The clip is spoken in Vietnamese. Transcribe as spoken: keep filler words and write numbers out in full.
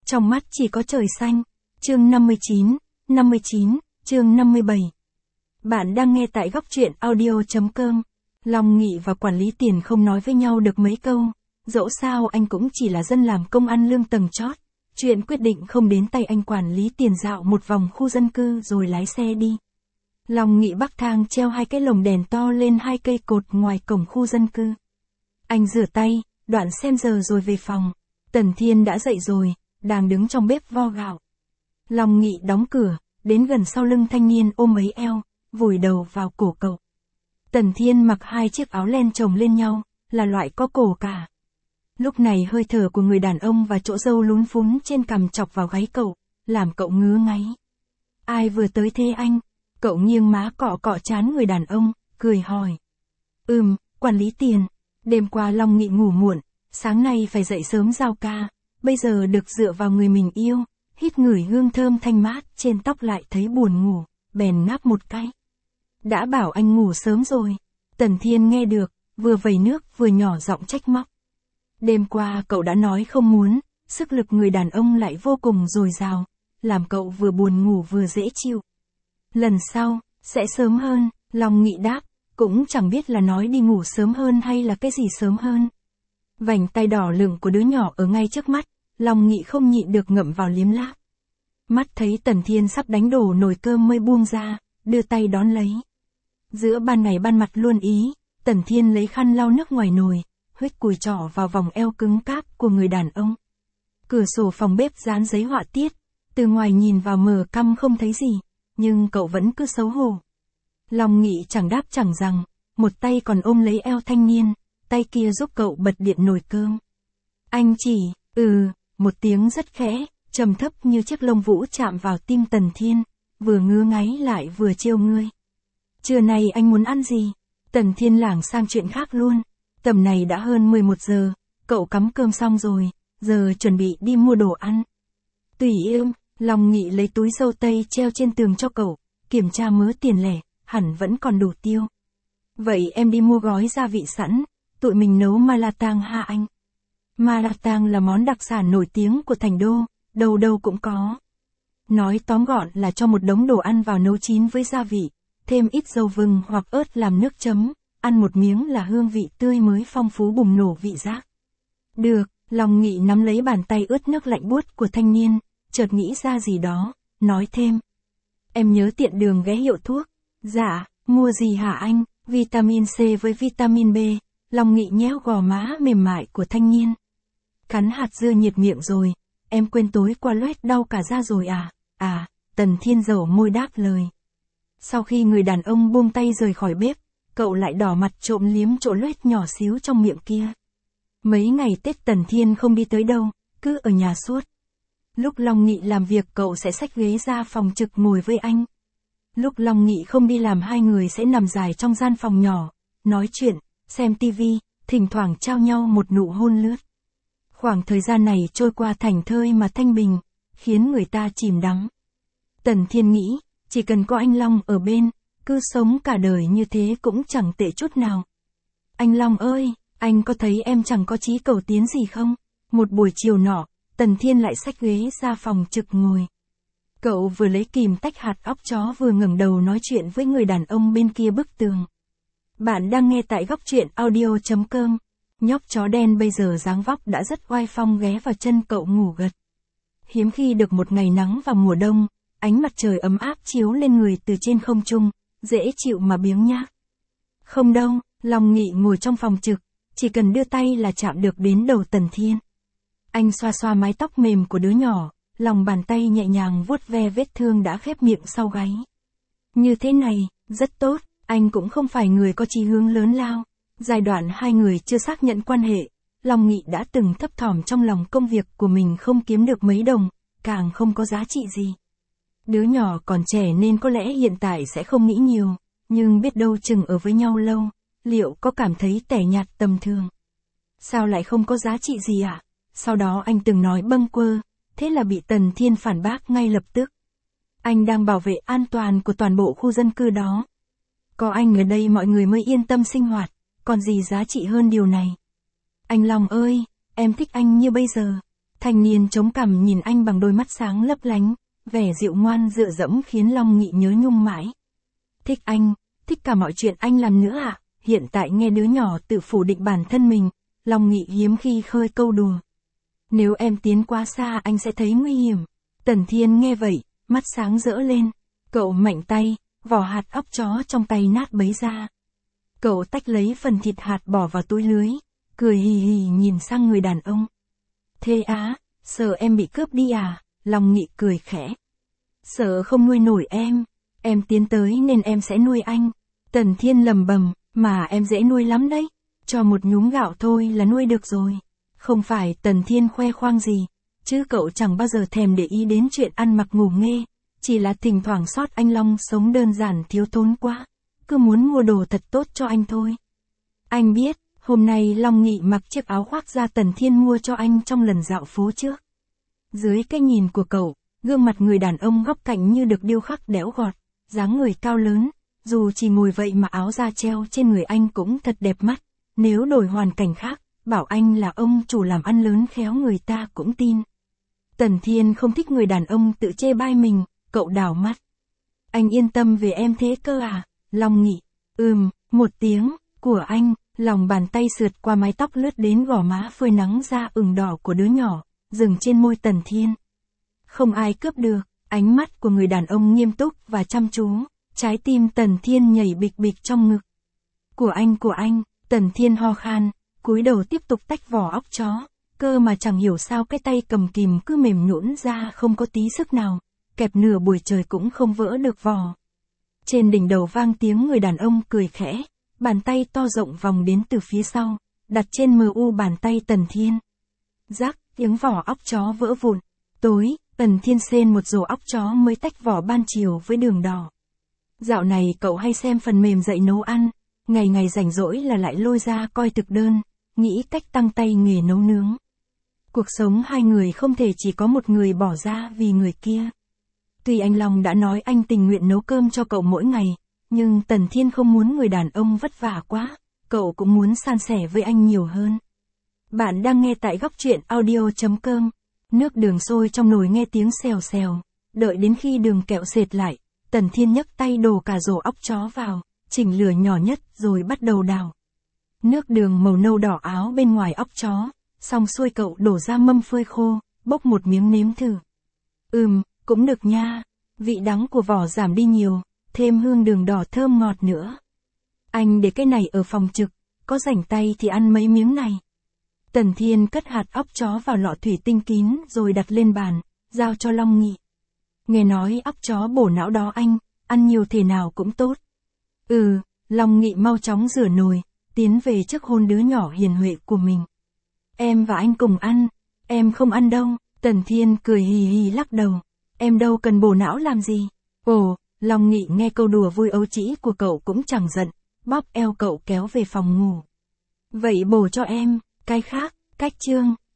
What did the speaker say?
Trong mắt chỉ có trời xanh. Chương năm mươi chín, năm mươi chín, chương năm mươi bảy. Bạn đang nghe tại góc truyện audio.com. Long Nghị và quản lý Tiền không nói với nhau được mấy câu. Dẫu sao anh cũng chỉ là dân làm công ăn lương tầng chót. Chuyện quyết định không đến tay anh quản lý Tiền dạo một vòng khu dân cư rồi lái xe đi. Long Nghị bắc thang treo hai cái lồng đèn to lên hai cây cột ngoài cổng khu dân cư. Anh rửa tay, đoạn xem giờ rồi về phòng. Tần Thiên đã dậy rồi, đang đứng trong bếp vo gạo. Long Nghị đóng cửa, đến gần sau lưng thanh niên ôm lấy eo, vùi đầu vào cổ cậu. Tần Thiên mặc hai chiếc áo len chồng lên nhau, là loại có cổ cả. Lúc này hơi thở của người đàn ông và chỗ râu lún phún trên cằm chọc vào gáy cậu, làm cậu ngứa ngáy. Ai vừa tới thế anh? Cậu nghiêng má cọ cọ trán người đàn ông, cười hỏi. Ừm, quản lý Tiền. Đêm qua Long Nghị ngủ muộn, sáng nay phải dậy sớm giao ca, bây giờ được dựa vào người mình yêu, hít ngửi hương thơm thanh mát trên tóc lại thấy buồn ngủ, bèn ngáp một cái. Đã bảo anh ngủ sớm rồi. Tần Thiên nghe được, vừa vẩy nước vừa nhỏ giọng trách móc. Đêm qua cậu đã nói không muốn, sức lực người đàn ông lại vô cùng dồi dào, làm cậu vừa buồn ngủ vừa dễ chịu. Lần sau, sẽ sớm hơn, Long Nghị đáp, cũng chẳng biết là nói đi ngủ sớm hơn hay là cái gì sớm hơn. Vành tay đỏ lửng của đứa nhỏ ở ngay trước mắt, Long Nghị không nhịn được ngậm vào liếm láp. Mắt thấy Tần Thiên sắp đánh đổ nồi cơm mới buông ra, đưa tay đón lấy. Giữa ban ngày ban mặt luôn ý, Tần Thiên lấy khăn lau nước ngoài nồi, huých cùi trỏ vào vòng eo cứng cáp của người đàn ông. Cửa sổ phòng bếp dán giấy họa tiết, từ ngoài nhìn vào mờ căm không thấy gì, nhưng cậu vẫn cứ xấu hổ. Long Nghị chẳng đáp chẳng rằng, một tay còn ôm lấy eo thanh niên, tay kia giúp cậu bật điện nồi cơm. Anh chỉ, ừ, một tiếng rất khẽ, trầm thấp như chiếc lông vũ chạm vào tim Tần Thiên, vừa ngứa ngáy lại vừa trêu ngươi. Trưa nay anh muốn ăn gì? Tần Thiên lảng sang chuyện khác luôn. Tầm này đã hơn mười một giờ, cậu cắm cơm xong rồi, giờ chuẩn bị đi mua đồ ăn. Tùy yêu, Long Nghị lấy túi dâu tây treo trên tường cho cậu, kiểm tra mớ tiền lẻ, hẳn vẫn còn đủ tiêu. Vậy em đi mua gói gia vị sẵn, tụi mình nấu malatang ha anh. Malatang là món đặc sản nổi tiếng của thành đô, đâu đâu cũng có. Nói tóm gọn là cho một đống đồ ăn vào nấu chín với gia vị, thêm ít dầu vừng hoặc ớt làm nước chấm, ăn một miếng là hương vị tươi mới phong phú bùng nổ vị giác. Được, Long Nghị nắm lấy bàn tay ướt nước lạnh buốt của thanh niên, chợt nghĩ ra gì đó, nói thêm. Em nhớ tiện đường ghé hiệu thuốc. Dạ, mua gì hả anh? Vitamin C với vitamin B. Long Nghị nhéo gò má mềm mại của thanh niên. Cắn hạt dưa nhiệt miệng rồi, em quên tối qua loét đau cả da rồi à? À, Tần Thiên dầu môi đáp lời. Sau khi người đàn ông buông tay rời khỏi bếp, cậu lại đỏ mặt trộm liếm chỗ loét nhỏ xíu trong miệng kia. Mấy ngày Tết Tần Thiên không đi tới đâu, cứ ở nhà suốt. Lúc Long Nghị làm việc cậu sẽ xách ghế ra phòng trực ngồi với anh. Lúc Long Nghị không đi làm hai người sẽ nằm dài trong gian phòng nhỏ, nói chuyện, xem tivi, thỉnh thoảng trao nhau một nụ hôn lướt. Khoảng thời gian này trôi qua thảnh thơi mà thanh bình, khiến người ta chìm đắm. Tần Thiên nghĩ, chỉ cần có anh Long ở bên, cứ sống cả đời như thế cũng chẳng tệ chút nào. Anh Long ơi, anh có thấy em chẳng có chí cầu tiến gì không? Một buổi chiều nọ, Tần Thiên lại xách ghế ra phòng trực ngồi. Cậu vừa lấy kìm tách hạt óc chó vừa ngẩng đầu nói chuyện với người đàn ông bên kia bức tường. Bạn đang nghe tại góc truyện audio.com. Nhóc chó đen bây giờ dáng vóc đã rất oai phong ghé vào chân cậu ngủ gật. Hiếm khi được một ngày nắng vào mùa đông, ánh mặt trời ấm áp chiếu lên người từ trên không trung, dễ chịu mà biếng nhác. Không đâu, Long Nghị ngồi trong phòng trực, chỉ cần đưa tay là chạm được đến đầu Tần Thiên. Anh xoa xoa mái tóc mềm của đứa nhỏ, lòng bàn tay nhẹ nhàng vuốt ve vết thương đã khép miệng sau gáy. Như thế này, rất tốt, anh cũng không phải người có chí hướng lớn lao. Giai đoạn hai người chưa xác nhận quan hệ, Long Nghị đã từng thấp thỏm trong lòng công việc của mình không kiếm được mấy đồng, càng không có giá trị gì. Đứa nhỏ còn trẻ nên có lẽ hiện tại sẽ không nghĩ nhiều, nhưng biết đâu chừng ở với nhau lâu, liệu có cảm thấy tẻ nhạt tầm thường. Sao lại không có giá trị gì ạ? À? Sau đó anh từng nói bâng quơ, thế là bị Tần Thiên phản bác ngay lập tức. Anh đang bảo vệ an toàn của toàn bộ khu dân cư đó. Có anh ở đây mọi người mới yên tâm sinh hoạt, còn gì giá trị hơn điều này. Anh Long ơi, em thích anh như bây giờ. Thanh niên chống cằm nhìn anh bằng đôi mắt sáng lấp lánh, vẻ dịu ngoan dựa dẫm khiến Long Nghị nhớ nhung mãi. Thích anh, thích cả mọi chuyện anh làm nữa ạ. À? Hiện tại nghe đứa nhỏ tự phủ định bản thân mình, Long Nghị hiếm khi khơi câu đùa. Nếu em tiến quá xa anh sẽ thấy nguy hiểm. Tần Thiên nghe vậy, mắt sáng rỡ lên. Cậu mạnh tay, vỏ hạt óc chó trong tay nát bấy ra. Cậu tách lấy phần thịt hạt bỏ vào túi lưới, cười hì hì nhìn sang người đàn ông. Thế á, sợ em bị cướp đi à? Long Nghị cười khẽ. Sợ không nuôi nổi em, em tiến tới nên em sẽ nuôi anh. Tần Thiên lầm bầm, mà em dễ nuôi lắm đấy, cho một nhúm gạo thôi là nuôi được rồi. Không phải Tần Thiên khoe khoang gì, chứ cậu chẳng bao giờ thèm để ý đến chuyện ăn mặc ngủ nghê, chỉ là thỉnh thoảng sót anh Long sống đơn giản thiếu thốn quá, cứ muốn mua đồ thật tốt cho anh thôi. Anh biết, hôm nay Long Nghị mặc chiếc áo khoác da Tần Thiên mua cho anh trong lần dạo phố trước. Dưới cái nhìn của cậu, gương mặt người đàn ông góc cạnh như được điêu khắc đẽo gọt, dáng người cao lớn, dù chỉ ngồi vậy mà áo da treo trên người anh cũng thật đẹp mắt, nếu đổi hoàn cảnh khác, bảo anh là ông chủ làm ăn lớn khéo người ta cũng tin. Tần Thiên không thích người đàn ông tự chê bai mình, cậu đảo mắt. Anh yên tâm về em thế cơ à? Long Nghị, ừm, một tiếng, của anh, lòng bàn tay sượt qua mái tóc lướt đến gò má phơi nắng da ửng đỏ của đứa nhỏ, dừng trên môi Tần Thiên. Không ai cướp được, ánh mắt của người đàn ông nghiêm túc và chăm chú, trái tim Tần Thiên nhảy bịch bịch trong ngực. Của anh của anh, Tần Thiên ho khan, cúi đầu tiếp tục tách vỏ óc chó, cơ mà chẳng hiểu sao cái tay cầm kìm cứ mềm nhũn ra không có tí sức nào, kẹp nửa buổi trời cũng không vỡ được vỏ. Trên đỉnh đầu vang tiếng người đàn ông cười khẽ, bàn tay to rộng vòng đến từ phía sau, đặt trên mờ u bàn tay Tần Thiên. Rắc, tiếng vỏ óc chó vỡ vụn. Tối, Tần Thiên xên một rổ óc chó mới tách vỏ ban chiều với đường đỏ. Dạo này cậu hay xem phần mềm dạy nấu ăn, ngày ngày rảnh rỗi là lại lôi ra coi thực đơn, nghĩ cách tăng tay nghề nấu nướng. Cuộc sống hai người không thể chỉ có một người bỏ ra vì người kia. Tuy anh Long đã nói anh tình nguyện nấu cơm cho cậu mỗi ngày, nhưng Tần Thiên không muốn người đàn ông vất vả quá, cậu cũng muốn san sẻ với anh nhiều hơn. Bạn đang nghe tại góc truyện audio chấm com. Nước đường sôi trong nồi nghe tiếng xèo xèo, đợi đến khi đường kẹo sệt lại, Tần Thiên nhấc tay đổ cả rổ óc chó vào, chỉnh lửa nhỏ nhất rồi bắt đầu đảo. Nước đường màu nâu đỏ áo bên ngoài óc chó, xong xuôi cậu đổ ra mâm phơi khô, bốc một miếng nếm thử. Ừm, cũng được nha, vị đắng của vỏ giảm đi nhiều, thêm hương đường đỏ thơm ngọt nữa. Anh để cái này ở phòng trực, có rảnh tay thì ăn mấy miếng này. Tần Thiên cất hạt óc chó vào lọ thủy tinh kín rồi đặt lên bàn, giao cho Long Nghị. Nghe nói óc chó bổ não đó anh, ăn nhiều thể nào cũng tốt. Ừ, Long Nghị mau chóng rửa nồi, tiến về trước hôn đứa nhỏ hiền huệ của mình. Em và anh cùng ăn, em không ăn đâu. Tần Thiên cười hì hì lắc đầu. Em đâu cần bổ não làm gì. Ồ, Long Nghị nghe câu đùa vui ấu trĩ của cậu cũng chẳng giận, bóp eo cậu kéo về phòng ngủ. Vậy bổ cho em, cái khác, cách chương.